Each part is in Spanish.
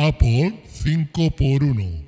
Apple 5x1.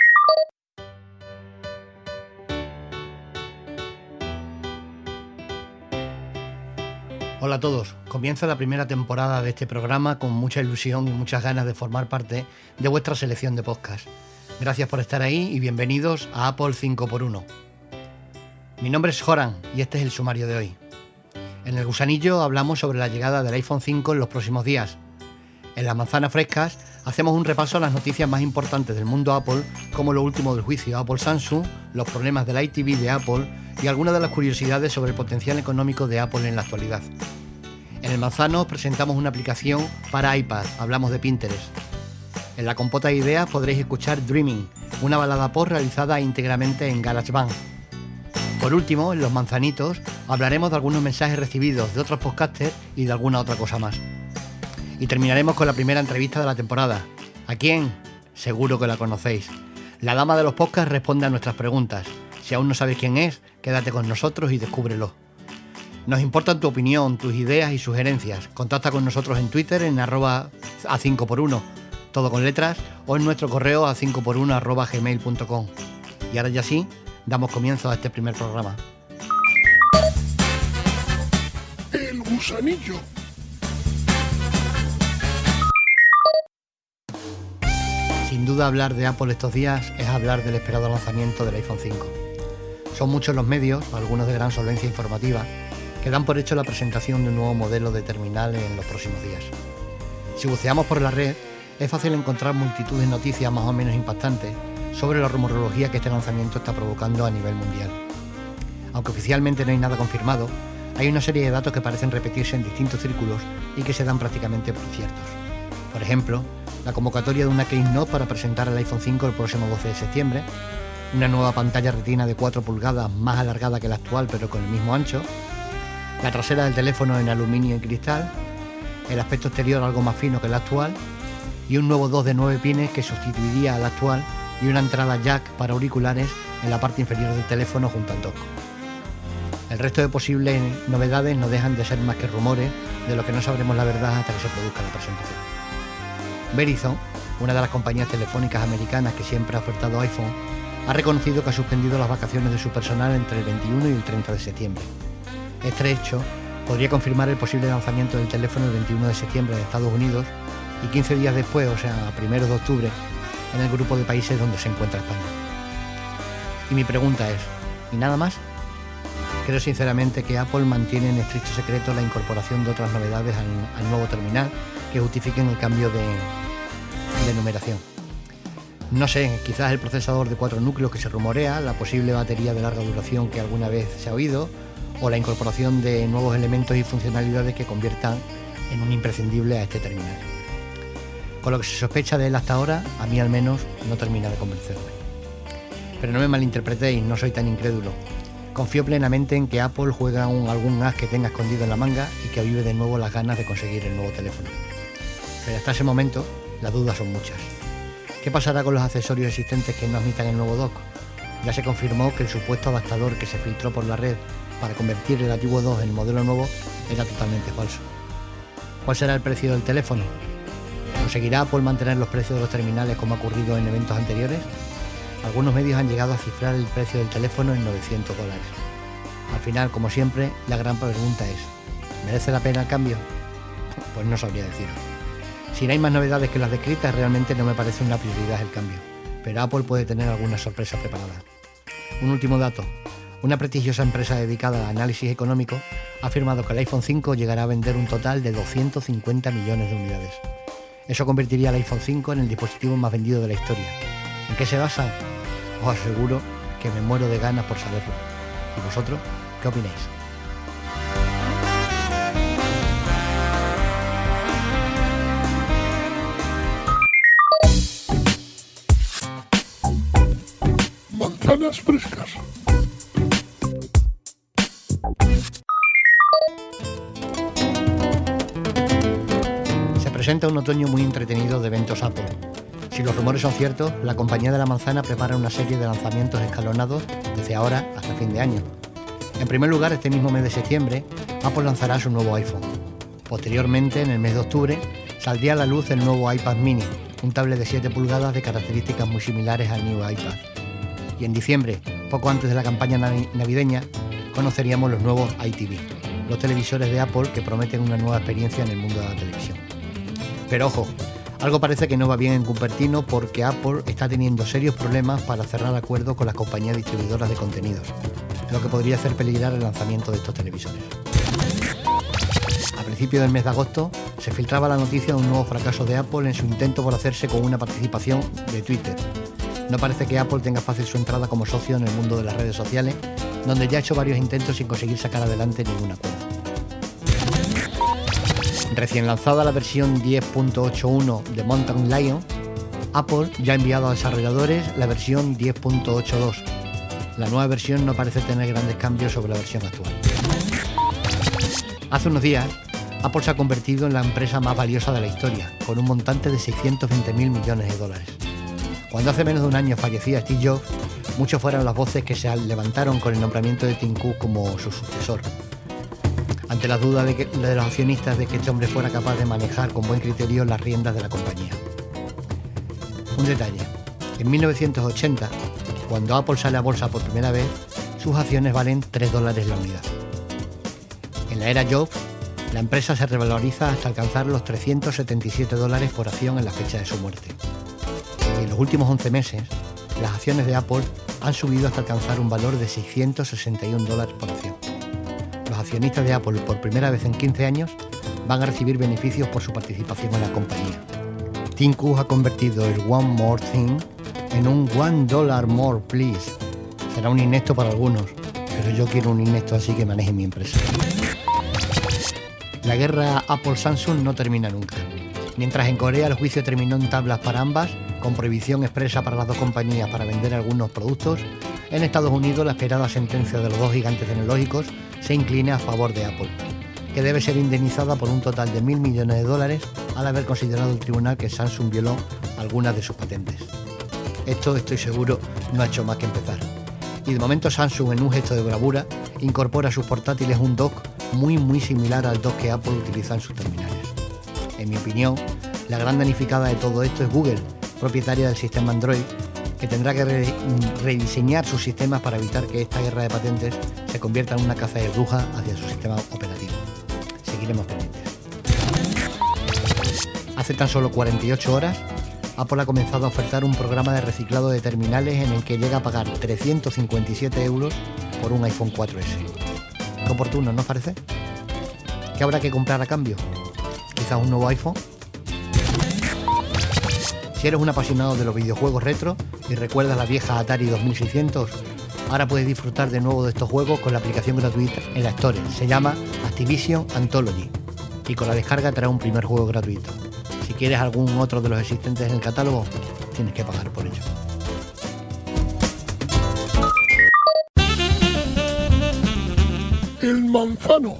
Hola a todos, comienza la primera temporada de este programa con mucha ilusión y muchas ganas de formar parte de vuestra selección de podcast. Gracias por estar ahí y bienvenidos a Apple 5x1. Mi nombre es Joran y este es el sumario de hoy. En el gusanillo hablamos sobre la llegada del iPhone 5 en los próximos días. En las manzanas frescas hacemos un repaso a las noticias más importantes del mundo Apple, como lo último del juicio Apple-Samsung, los problemas del iTV de Apple y algunas de las curiosidades sobre el potencial económico de Apple en la actualidad. En el manzano presentamos una aplicación para iPad, hablamos de Pinterest. En la compota de ideas podréis escuchar Dreaming, una balada pop realizada íntegramente en GarageBand. Por último, en los manzanitos hablaremos de algunos mensajes recibidos de otros podcasters y de alguna otra cosa más. Y terminaremos con la primera entrevista de la temporada. ¿A quién? Seguro que la conocéis. La dama de los podcasts responde a nuestras preguntas. Si aún no sabes quién es, quédate con nosotros y descúbrelo. Nos importan tu opinión, tus ideas y sugerencias. Contacta con nosotros en Twitter en @a5x1, todo con letras, o en nuestro correo a5x1@gmail.com. Y ahora ya sí, damos comienzo a este primer programa. El gusanillo. Sin duda hablar de Apple estos días es hablar del esperado lanzamiento del iPhone 5. Son muchos los medios, algunos de gran solvencia informativa, que dan por hecho la presentación de un nuevo modelo de terminal en los próximos días. Si buceamos por la red, es fácil encontrar multitud de noticias más o menos impactantes sobre la rumorología que este lanzamiento está provocando a nivel mundial. Aunque oficialmente no hay nada confirmado, hay una serie de datos que parecen repetirse en distintos círculos y que se dan prácticamente por ciertos. Por ejemplo, la convocatoria de una Keynote para presentar el iPhone 5 el próximo 12 de septiembre, una nueva pantalla retina de 4 pulgadas más alargada que la actual pero con el mismo ancho, la trasera del teléfono en aluminio y cristal, el aspecto exterior algo más fino que el actual y un nuevo 2 de 9 pines que sustituiría al actual y una entrada jack para auriculares en la parte inferior del teléfono junto al dock. El resto de posibles novedades no dejan de ser más que rumores de lo que no sabremos la verdad hasta que se produzca la presentación. Verizon, una de las compañías telefónicas americanas que siempre ha ofertado iPhone, ha reconocido que ha suspendido las vacaciones de su personal entre el 21 y el 30 de septiembre. Este hecho podría confirmar el posible lanzamiento del teléfono el 21 de septiembre en Estados Unidos y 15 días después, o sea, a 1 de octubre, en el grupo de países donde se encuentra España. Y mi pregunta es, ¿y nada más? Creo sinceramente que Apple mantiene en estricto secreto la incorporación de otras novedades al nuevo terminal que justifiquen el cambio de numeración. No sé, quizás el procesador de 4 núcleos que se rumorea, la posible batería de larga duración que alguna vez se ha oído, o la incorporación de nuevos elementos y funcionalidades que conviertan en un imprescindible a este terminal. Con lo que se sospecha de él hasta ahora, a mí al menos no termina de convencerme. Pero no me malinterpretéis, no soy tan incrédulo. Confío plenamente en que Apple juega algún as que tenga escondido en la manga y que avive de nuevo las ganas de conseguir el nuevo teléfono. Pero hasta ese momento, las dudas son muchas. ¿Qué pasará con los accesorios existentes que no admitan el nuevo dock? Ya se confirmó que el supuesto adaptador que se filtró por la red para convertir el antiguo 2 en el modelo nuevo era totalmente falso. ¿Cuál será el precio del teléfono? ¿Conseguirá Apple mantener los precios de los terminales como ha ocurrido en eventos anteriores? Algunos medios han llegado a cifrar el precio del teléfono en $900. Al final, como siempre, la gran pregunta es, ¿merece la pena el cambio? Pues no sabría deciros. Si no hay más novedades que las descritas, realmente no me parece una prioridad el cambio, pero Apple puede tener alguna sorpresa preparada. Un último dato. Una prestigiosa empresa dedicada al análisis económico ha afirmado que el iPhone 5 llegará a vender un total de 250 millones de unidades. Eso convertiría al iPhone 5 en el dispositivo más vendido de la historia. ¿En qué se basan? Os aseguro que me muero de ganas por saberlo. ¿Y vosotros qué opináis? Manzanas frescas. Se presenta un otoño muy entretenido de eventos Apple. Si los rumores son ciertos, la compañía de la manzana prepara una serie de lanzamientos escalonados desde ahora hasta fin de año. En primer lugar, este mismo mes de septiembre, Apple lanzará su nuevo iPhone. Posteriormente, en el mes de octubre, saldría a la luz el nuevo iPad mini, un tablet de 7 pulgadas de características muy similares al New iPad. Y en diciembre, poco antes de la campaña navideña, conoceríamos los nuevos iTV, los televisores de Apple que prometen una nueva experiencia en el mundo de la televisión. Pero ojo, algo parece que no va bien en Cupertino porque Apple está teniendo serios problemas para cerrar acuerdos con las compañías distribuidoras de contenidos, lo que podría hacer peligrar el lanzamiento de estos televisores. A principios del mes de agosto se filtraba la noticia de un nuevo fracaso de Apple en su intento por hacerse con una participación de Twitter. No parece que Apple tenga fácil su entrada como socio en el mundo de las redes sociales, donde ya ha hecho varios intentos sin conseguir sacar adelante ningún acuerdo. Recién lanzada la versión 10.81 de Mountain Lion, Apple ya ha enviado a desarrolladores la versión 10.82. La nueva versión no parece tener grandes cambios sobre la versión actual. Hace unos días, Apple se ha convertido en la empresa más valiosa de la historia, con un montante de 620.000 millones de dólares. Cuando hace menos de un año fallecía Steve Jobs, muchas fueron las voces que se levantaron con el nombramiento de Tim Cook como su sucesor. Ante las dudas de los accionistas de que este hombre fuera capaz de manejar con buen criterio las riendas de la compañía. Un detalle: en 1980, cuando Apple sale a bolsa por primera vez, sus acciones valen $3 la unidad. En la era Jobs, la empresa se revaloriza hasta alcanzar los $377 por acción en la fecha de su muerte. Y en los últimos 11 meses, las acciones de Apple han subido hasta alcanzar un valor de $661 por acción. Los accionistas de Apple, por primera vez en 15 años, van a recibir beneficios por su participación en la compañía. Tim Cook ha convertido el One More Thing en un $1 more please. Será un inepto para algunos, pero yo quiero un inepto así que maneje mi empresa. La guerra Apple-Samsung no termina nunca. Mientras en Corea el juicio terminó en tablas para ambas, con prohibición expresa para las dos compañías para vender algunos productos, en Estados Unidos la esperada sentencia de los dos gigantes tecnológicos se inclina a favor de Apple, que debe ser indemnizada por un total de $1.000 millones al haber considerado el tribunal que Samsung violó algunas de sus patentes. Esto, estoy seguro, no ha hecho más que empezar. Y de momento Samsung, en un gesto de bravura, incorpora a sus portátiles un dock muy similar al dock que Apple utiliza en sus terminales. En mi opinión, la gran danificada de todo esto es Google, propietaria del sistema Android, que tendrá que rediseñar sus sistemas para evitar que esta guerra de patentes se convierta en una caza de brujas hacia su sistema operativo. Seguiremos pendientes. Hace tan solo 48 horas, Apple ha comenzado a ofertar un programa de reciclado de terminales en el que llega a pagar 357 € por un iPhone 4S. Qué oportuno, ¿no os parece? ¿Qué habrá que comprar a cambio? ¿Quizás un nuevo iPhone? Si eres un apasionado de los videojuegos retro y recuerdas la vieja Atari 2600, ahora puedes disfrutar de nuevo de estos juegos con la aplicación gratuita en la Store. Se llama Activision Anthology y con la descarga trae un primer juego gratuito. Si quieres algún otro de los existentes en el catálogo, tienes que pagar por ello. El manzano.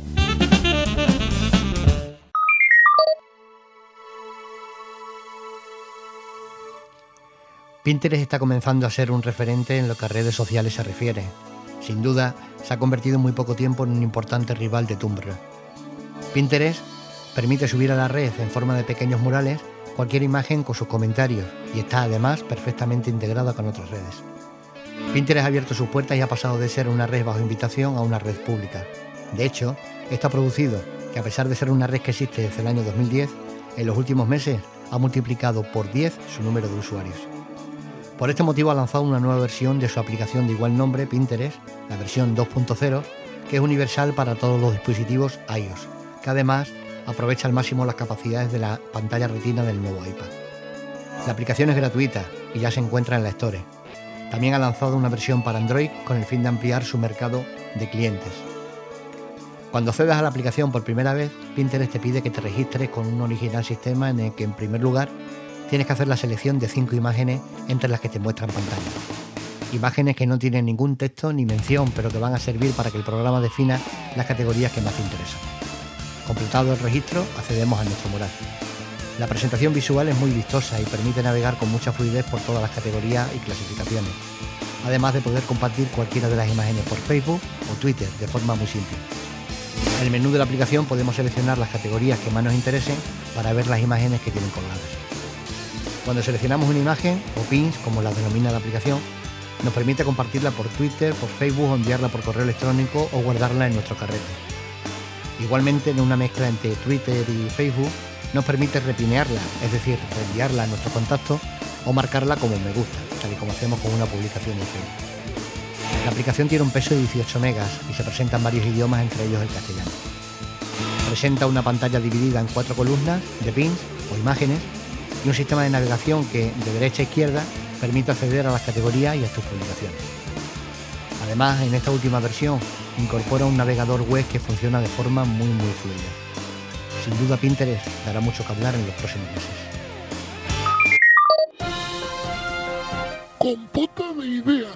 Pinterest está comenzando a ser un referente en lo que a redes sociales se refiere. Sin duda, se ha convertido en muy poco tiempo en un importante rival de Tumblr. Pinterest permite subir a la red en forma de pequeños murales cualquier imagen con sus comentarios y está además perfectamente integrada con otras redes. Pinterest ha abierto sus puertas y ha pasado de ser una red bajo invitación a una red pública. De hecho, esto ha producido que, a pesar de ser una red que existe desde el año 2010, en los últimos meses ha multiplicado por 10 su número de usuarios. Por este motivo ha lanzado una nueva versión de su aplicación de igual nombre, Pinterest, la versión 2.0, que es universal para todos los dispositivos iOS, que además aprovecha al máximo las capacidades de la pantalla retina del nuevo iPad. La aplicación es gratuita y ya se encuentra en la Store. También ha lanzado una versión para Android con el fin de ampliar su mercado de clientes. Cuando accedas a la aplicación por primera vez, Pinterest te pide que te registres con un original sistema en el que, en primer lugar, tienes que hacer la selección de 5 imágenes entre las que te muestran pantalla. Imágenes que no tienen ningún texto ni mención, pero que van a servir para que el programa defina las categorías que más te interesan. Completado el registro, accedemos a nuestro mural. La presentación visual es muy vistosa y permite navegar con mucha fluidez por todas las categorías y clasificaciones, además de poder compartir cualquiera de las imágenes por Facebook o Twitter de forma muy simple. En el menú de la aplicación podemos seleccionar las categorías que más nos interesen para ver las imágenes que tienen colgadas. Cuando seleccionamos una imagen, o pins, como la denomina la aplicación, nos permite compartirla por Twitter, por Facebook, o enviarla por correo electrónico o guardarla en nuestro carrete. Igualmente, en una mezcla entre Twitter y Facebook, nos permite repinearla, es decir, reenviarla a nuestros contactos o marcarla como me gusta, tal y como hacemos con una publicación en Facebook. La aplicación tiene un peso de 18 megas y se presenta en varios idiomas, entre ellos el castellano. Presenta una pantalla dividida en 4 columnas de pins o imágenes y un sistema de navegación que, de derecha a izquierda, permite acceder a las categorías y a tus publicaciones. Además, en esta última versión, incorpora un navegador web que funciona de forma muy fluida. Sin duda, Pinterest dará mucho que hablar en los próximos meses. Compota de ideas.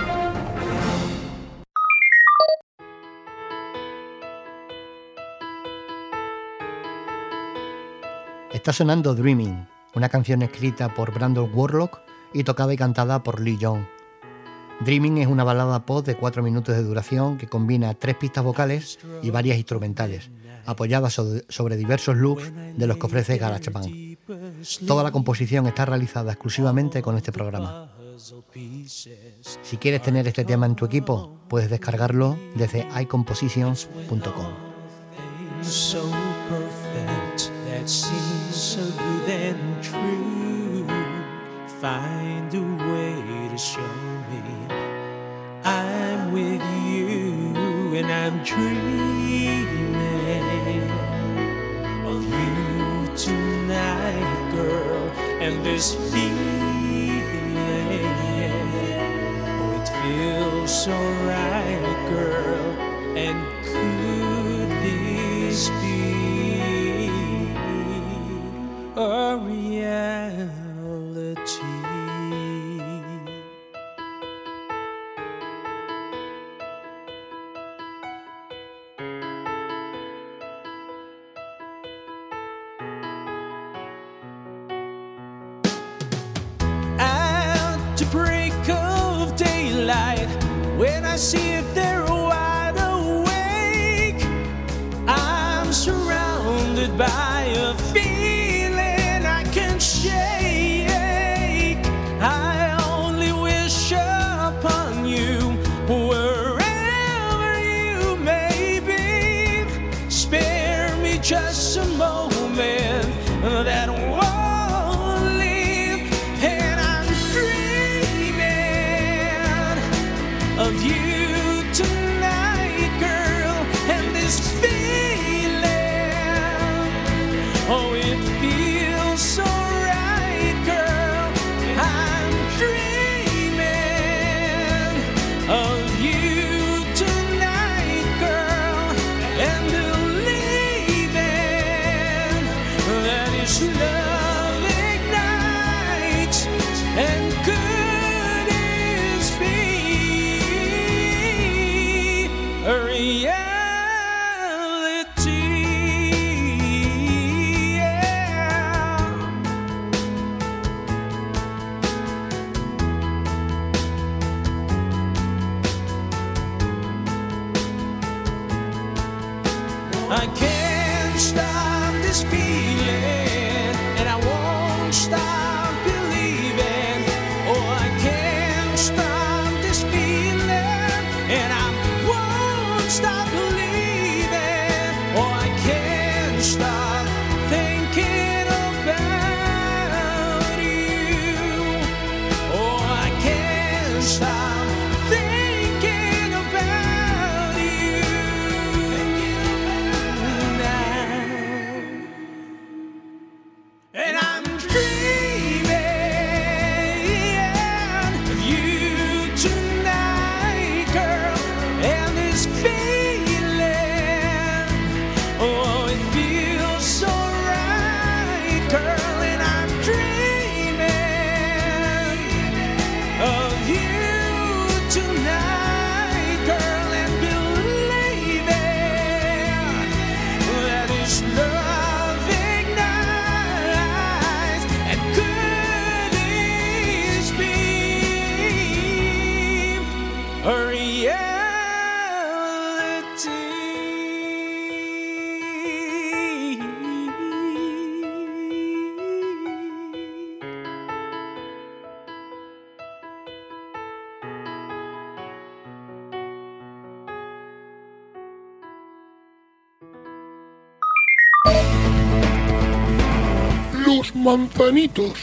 Está sonando Dreaming, una canción escrita por Brandon Warlock y tocada y cantada por Lee Young. Dreaming es una balada pop de 4 minutos de duración que combina 3 pistas vocales y varias instrumentales, apoyadas sobre diversos loops de los que ofrece GarageBand. Toda la composición está realizada exclusivamente con este programa. Si quieres tener este tema en tu equipo, puedes descargarlo desde iCompositions.com. So perfect, that seems so good and true. Find a way to show me I'm with you, and I'm dreaming of you tonight, girl, and this feeling, oh, it feels so right, girl, and could this be a reality? At the break of daylight, when I see it there wide awake, I'm surrounded by a feeling I can't shake. I only wish upon you wherever you may be. Spare me just a moment that won't leave, and I'm dreaming of you tonight, girl, and this feeling, oh, it feels so right, girl. I'm dreaming of you tonight, girl, and believing that it's love ignites, and could it be a reality? Yeah. I can't stop this feeling, and I won't stop believing. Oh, I can't stop this feeling, and I won't stop believing. Oh, I can't stop thinking about you. Oh, I can't stop thinking about you now. And I'm dreaming of you tonight, girl, and this feeling, oh, it feels so right, girl, and I'm dreaming of you tonight, girl, and believing that it's love ignites, and could this be a reality? Los manzanitos.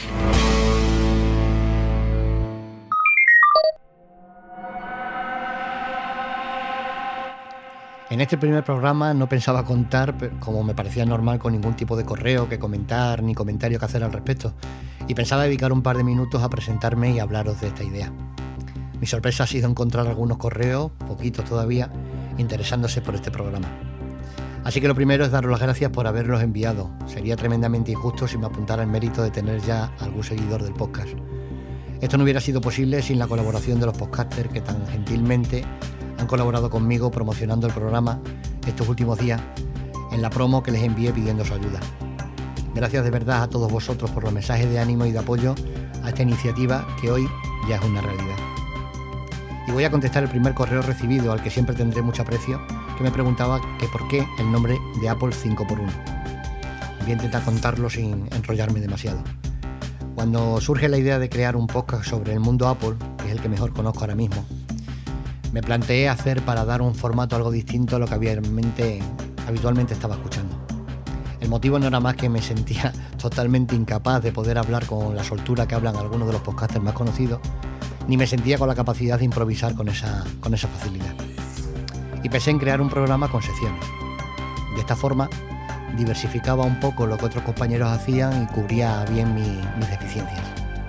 En este primer programa no pensaba contar, como me parecía normal, con ningún tipo de correo que comentar ni comentario que hacer al respecto, y pensaba dedicar un par de minutos a presentarme y hablaros de esta idea. Mi sorpresa ha sido encontrar algunos correos, poquitos todavía, interesándose por este programa. Así que lo primero es daros las gracias por haberlos enviado. Sería tremendamente injusto si me apuntara el mérito de tener ya algún seguidor del podcast. Esto no hubiera sido posible sin la colaboración de los podcasters que tan gentilmente han colaborado conmigo promocionando el programa estos últimos días en la promo que les envié pidiendo su ayuda. Gracias de verdad a todos vosotros por los mensajes de ánimo y de apoyo a esta iniciativa que hoy ya es una realidad. Y voy a contestar el primer correo recibido, al que siempre tendré mucho aprecio, que me preguntaba que por qué el nombre de Apple 5x1. Voy a intentar contarlo sin enrollarme demasiado. Cuando surge la idea de crear un podcast sobre el mundo Apple, que es el que mejor conozco ahora mismo, me planteé hacer para dar un formato algo distinto a lo que habitualmente estaba escuchando. El motivo no era más que me sentía totalmente incapaz de poder hablar con la soltura que hablan algunos de los podcasters más conocidos, ni me sentía con la capacidad de improvisar con esa facilidad. Y pensé en crear un programa con secciones. De esta forma, diversificaba un poco lo que otros compañeros hacían y cubría bien mis deficiencias.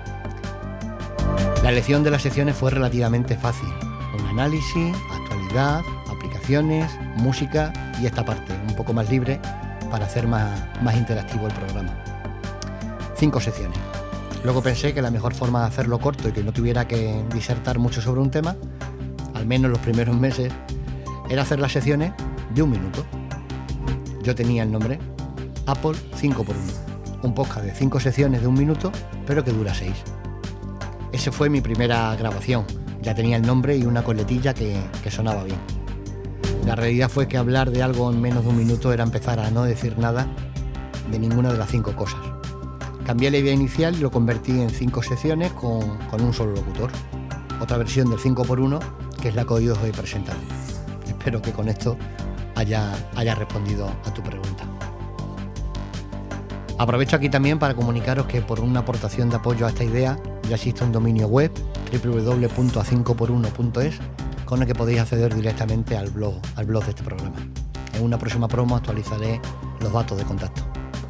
La elección de las secciones fue relativamente fácil. Un análisis, actualidad, aplicaciones, música y esta parte, un poco más libre, para hacer más interactivo el programa. 5 secciones. Luego pensé que la mejor forma de hacerlo corto y que no tuviera que disertar mucho sobre un tema, al menos los primeros meses, era hacer las secciones de 1 minuto. Yo tenía el nombre Apple 5x1, un podcast de 5 secciones de 1 minuto, pero que dura 6. Esa fue mi primera grabación. Ya tenía el nombre y una coletilla que sonaba bien. La realidad fue que hablar de algo en menos de 1 minuto era empezar a no decir nada de ninguna de las 5 cosas. Cambié la idea inicial y lo convertí en 5 secciones con un solo locutor. Otra versión del 5x1, que es la que hoy os he presentado. Espero que con esto haya respondido a tu pregunta. Aprovecho aquí también para comunicaros que por una aportación de apoyo a esta idea ya existe un dominio web www.a5x1.es con el que podéis acceder directamente al blog de este programa. En una próxima promo actualizaré los datos de contacto.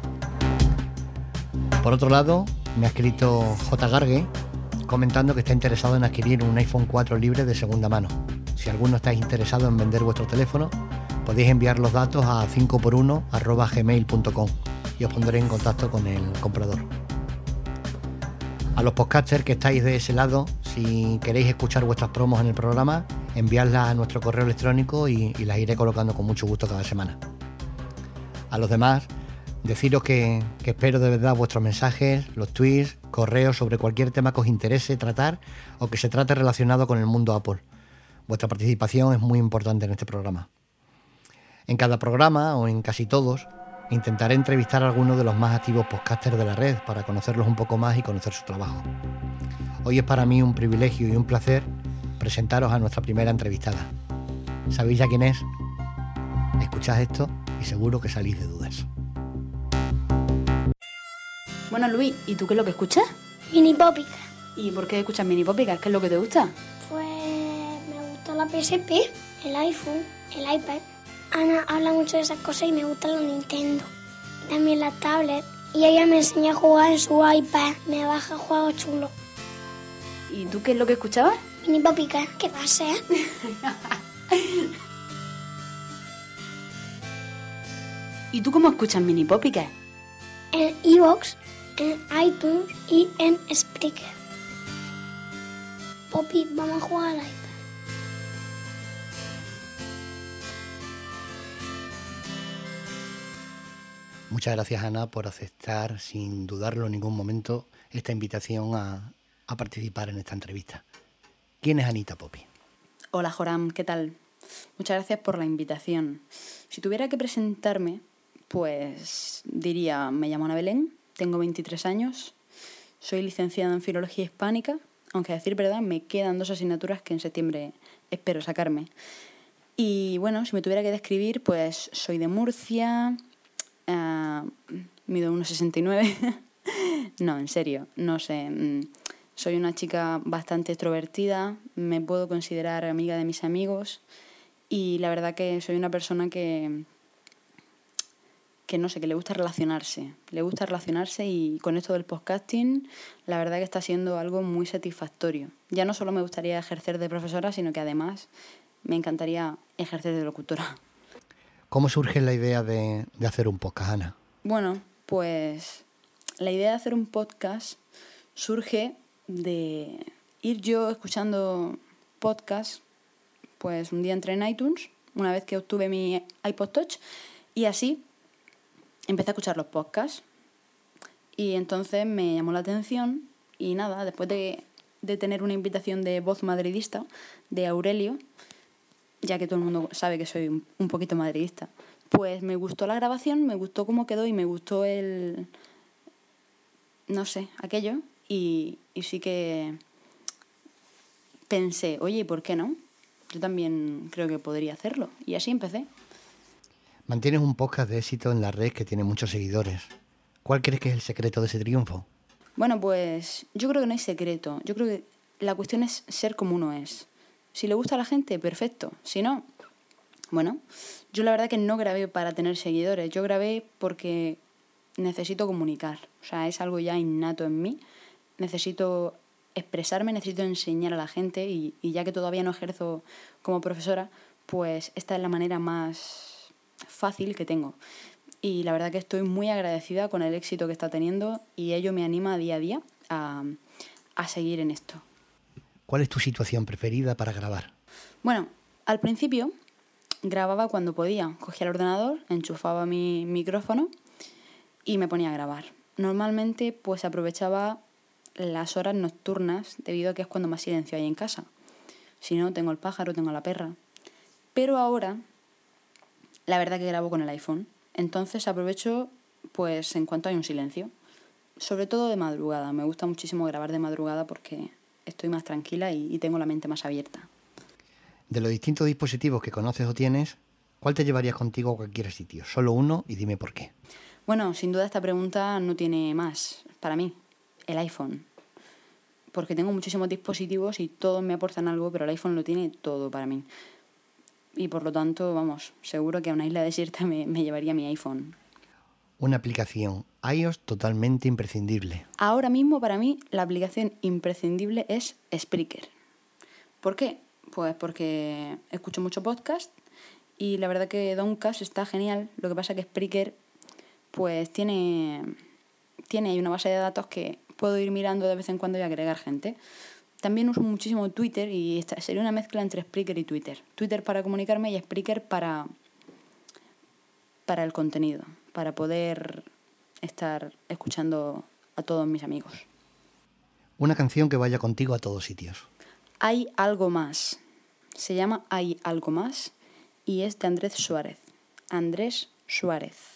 Por otro lado, me ha escrito J. Gargue comentando que está interesado en adquirir un iPhone 4 libre de segunda mano. Si alguno estáis interesado en vender vuestro teléfono, podéis enviar los datos a 5x1@gmail.com y os pondré en contacto con el comprador. A los podcasters que estáis de ese lado, si queréis escuchar vuestras promos en el programa, enviadlas a nuestro correo electrónico y las iré colocando con mucho gusto cada semana. A los demás, deciros que espero de verdad vuestros mensajes, los tweets, correos sobre cualquier tema que os interese tratar o que se trate relacionado con el mundo Apple. Vuestra participación es muy importante en este programa. En cada programa, o en casi todos, intentaré entrevistar a algunos de los más activos podcasters de la red para conocerlos un poco más y conocer su trabajo. Hoy es para mí un privilegio y un placer presentaros a nuestra primera entrevistada. ¿Sabéis ya quién es? Escuchad esto y seguro que salís de dudas. Bueno, Luis, ¿y tú qué es lo que escuchas? Mini Popica. ¿Y por qué escuchas Mini Popica? ¿Qué es lo que te gusta? Pues me gusta la PSP, el iPhone, el iPad. Ana habla mucho de esas cosas y me gusta los Nintendo. También las tablets. Y ella me enseña a jugar en su iPad. Me baja juegos chulos. ¿Y tú qué es lo que escuchabas? Mini Popica, ¿qué pasa? ¿Y tú cómo escuchas Mini Popica? En iVoox, en iTunes y en Spreaker. Poppy, vamos a jugar al iPad. Muchas gracias, Ana, por aceptar, sin dudarlo en ningún momento, esta invitación a participar en esta entrevista. ¿Quién es Anita Poppy? Hola, Joram, ¿qué tal? Muchas gracias por la invitación. Si tuviera que presentarme, pues diría, me llamo Ana Belén, tengo 23 años, soy licenciada en Filología Hispánica, aunque a decir verdad me quedan 2 asignaturas que en septiembre espero sacarme. Y bueno, si me tuviera que describir, pues soy de Murcia, mido 1,69 No, en serio, no sé. Soy una chica bastante extrovertida, me puedo considerar amiga de mis amigos y la verdad que soy una persona que no sé, que le gusta relacionarse. Le gusta relacionarse y con esto del podcasting la verdad que está siendo algo muy satisfactorio. Ya no solo me gustaría ejercer de profesora, sino que además me encantaría ejercer de locutora. ¿Cómo surge la idea de hacer un podcast, Ana? Bueno, pues la idea de hacer un podcast surge de ir yo escuchando podcasts, pues un día entré en iTunes, una vez que obtuve mi iPod Touch, y así empecé a escuchar los podcasts. Y entonces me llamó la atención y nada, después de tener una invitación de Voz Madridista, de Aurelio, ya que todo el mundo sabe que soy un poquito madridista, pues me gustó la grabación, me gustó cómo quedó y me gustó no sé, aquello. Y sí que pensé, oye, ¿por qué no? Yo también creo que podría hacerlo. Y así empecé. Mantienes un podcast de éxito en la red que tiene muchos seguidores. ¿Cuál crees que es el secreto de ese triunfo? Bueno, pues yo creo que no hay secreto. Yo creo que la cuestión es ser como uno es. Si le gusta a la gente, perfecto. Si no, bueno, yo la verdad que no grabé para tener seguidores. Yo grabé porque necesito comunicar. O sea, es algo ya innato en mí. Necesito expresarme, necesito enseñar a la gente y ya que todavía no ejerzo como profesora, pues esta es la manera más fácil que tengo. Y la verdad que estoy muy agradecida con el éxito que está teniendo y ello me anima día a día a seguir en esto. ¿Cuál es tu situación preferida para grabar? Bueno, al principio grababa cuando podía. Cogía el ordenador, enchufaba mi micrófono y me ponía a grabar. Normalmente pues aprovechaba las horas nocturnas debido a que es cuando más silencio hay en casa. Si no, tengo el pájaro, tengo la perra. Pero ahora, la verdad que grabo con el iPhone. Entonces aprovecho pues en cuanto hay un silencio. Sobre todo de madrugada. Me gusta muchísimo grabar de madrugada porque estoy más tranquila y tengo la mente más abierta. De los distintos dispositivos que conoces o tienes, ¿cuál te llevarías contigo a cualquier sitio? Solo uno y dime por qué. Bueno, sin duda esta pregunta no tiene más para mí. El iPhone. Porque tengo muchísimos dispositivos y todos me aportan algo, pero el iPhone lo tiene todo para mí. Y por lo tanto, vamos, seguro que a una isla desierta me llevaría mi iPhone. Una aplicación iOS totalmente imprescindible. Ahora mismo para mí la aplicación imprescindible es Spreaker. ¿Por qué? Pues porque escucho mucho podcast y la verdad que Downcast está genial. Lo que pasa es que Spreaker pues tiene ahí una base de datos que puedo ir mirando de vez en cuando y agregar gente. También uso muchísimo Twitter y esta sería una mezcla entre Spreaker y Twitter. Twitter para comunicarme y Spreaker para el contenido, para poder estar escuchando a todos mis amigos. Una canción que vaya contigo a todos sitios. Hay algo más. Se llama Hay algo más y es de Andrés Suárez. Andrés Suárez.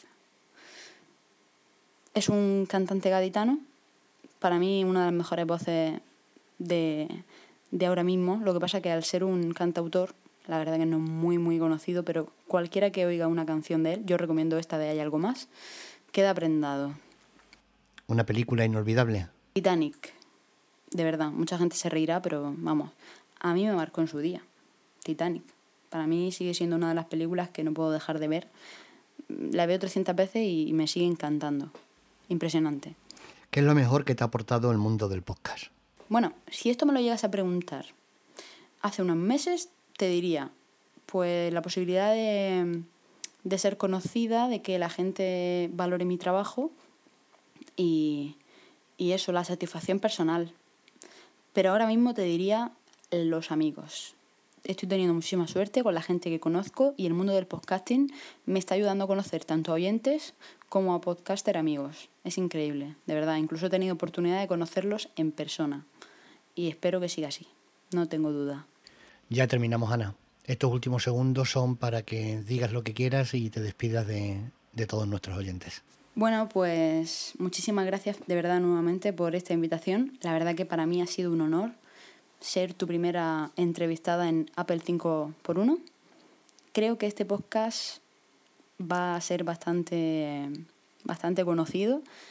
Es un cantante gaditano. Para mí una de las mejores voces de ahora mismo. Lo que pasa es que al ser un cantautor, la verdad que no es muy muy conocido, pero cualquiera que oiga una canción de él, yo recomiendo esta de Hay algo más, queda prendado. Una película inolvidable. Titanic. De verdad, mucha gente se reirá, pero vamos, a mí me marcó en su día. Titanic. Para mí sigue siendo una de las películas que no puedo dejar de ver. La veo 300 veces y me sigue encantando. Impresionante. ¿Qué es lo mejor que te ha aportado el mundo del podcast? Bueno, si esto me lo llegas a preguntar hace unos meses, te diría, pues la posibilidad de ser conocida, de que la gente valore mi trabajo y eso, la satisfacción personal. Pero ahora mismo te diría los amigos. Estoy teniendo muchísima suerte con la gente que conozco y el mundo del podcasting me está ayudando a conocer tanto a oyentes como a podcaster amigos. Es increíble, de verdad. Incluso he tenido oportunidad de conocerlos en persona y espero que siga así, no tengo duda. Ya terminamos, Ana. Estos últimos segundos son para que digas lo que quieras y te despidas de todos nuestros oyentes. Bueno, pues muchísimas gracias de verdad nuevamente por esta invitación. La verdad que para mí ha sido un honor ser tu primera entrevistada en Apple 5x1. Creo que este podcast va a ser bastante conocido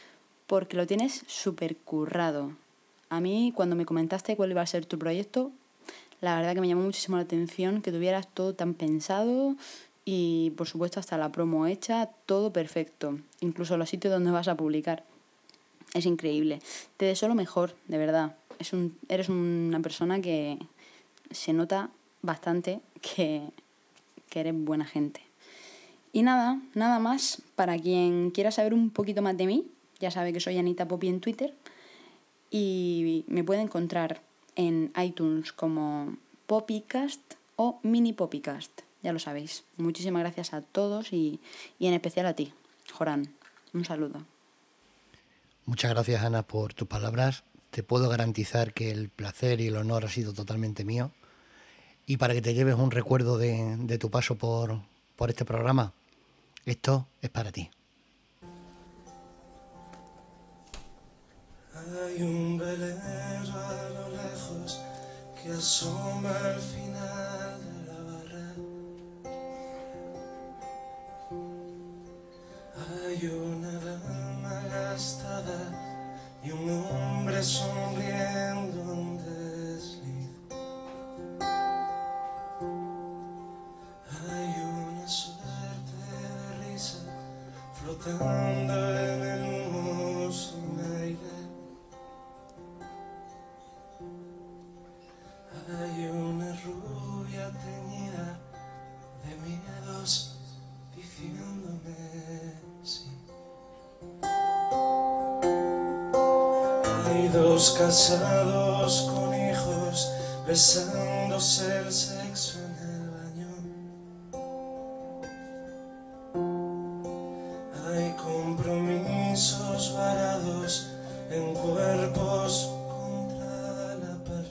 porque lo tienes súper currado. A mí, cuando me comentaste cuál iba a ser tu proyecto, la verdad que me llamó muchísimo la atención que tuvieras todo tan pensado y, por supuesto, hasta la promo hecha, todo perfecto. Incluso los sitios donde vas a publicar. Es increíble. Te deseo lo mejor, de verdad. Eres una persona que se nota bastante que eres buena gente. Y nada más. Para quien quiera saber un poquito más de mí, ya sabe que soy Anita Poppy en Twitter. Y me puede encontrar en iTunes como Poppycast o Mini Poppycast. Ya lo sabéis. Muchísimas gracias a todos y en especial a ti, Joran. Un saludo. Muchas gracias, Ana, por tus palabras. Te puedo garantizar que el placer y el honor ha sido totalmente mío. Y para que te lleves un recuerdo de tu paso por este programa, esto es para ti. Hay un velero a lo lejos que asoma al final de la barra. Hay una dama gastada y un hombre sonriendo en desliz. Hay una suerte de risa flotando en el humo sin aire. Hay una rubia teñida de miedos diciéndome sí. Hay dos casados con hijos besándose el sexo en el baño. Hay compromisos varados en cuerpos contra la pared.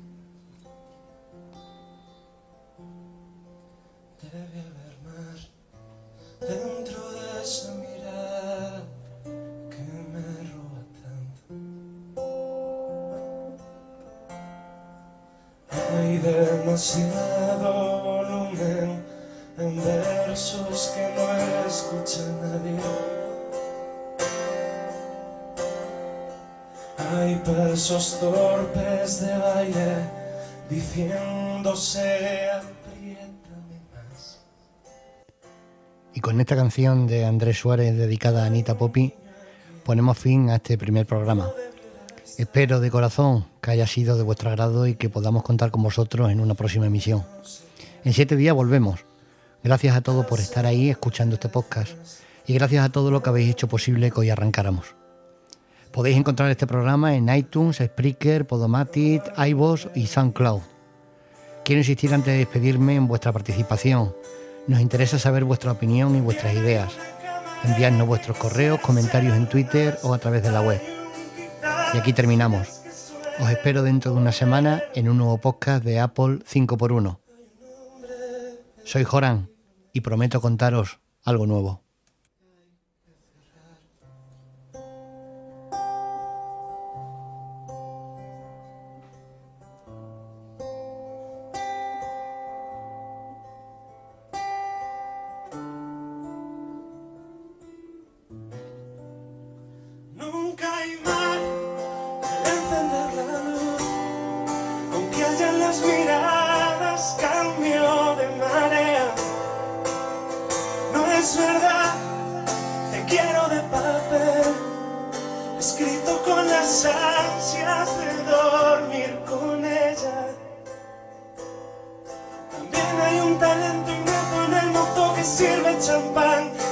Debe haber más dentro de esa mirada que me roba tanto. Hay demasiado volumen en versos que no escucha nadie. Hay pasos torpes de baile diciéndose apriétame más. Y con esta canción de Andrés Suárez dedicada a Anita Poppy, ponemos fin a este primer programa. Espero de corazón que haya sido de vuestro agrado y que podamos contar con vosotros en una próxima emisión. En 7 días volvemos. Gracias a todos por estar ahí escuchando este podcast y gracias a todo lo que habéis hecho posible que hoy arrancáramos. Podéis encontrar este programa en iTunes, Spreaker, Podomatic, iVoox y SoundCloud. Quiero insistir antes de despedirme en vuestra participación. Nos interesa saber vuestra opinión y vuestras ideas. Enviadnos vuestros correos, comentarios en Twitter o a través de la web. Y aquí terminamos. Os espero dentro de una semana en un nuevo podcast de Apple 5x1. Soy Joran y prometo contaros algo nuevo. Nunca hay mal al encender la luz, aunque haya en las miradas cambio de marea. No es verdad, te quiero de papel, escrito con las ansias de dormir con ella. También hay un talento innato en el mozo que sirve champán.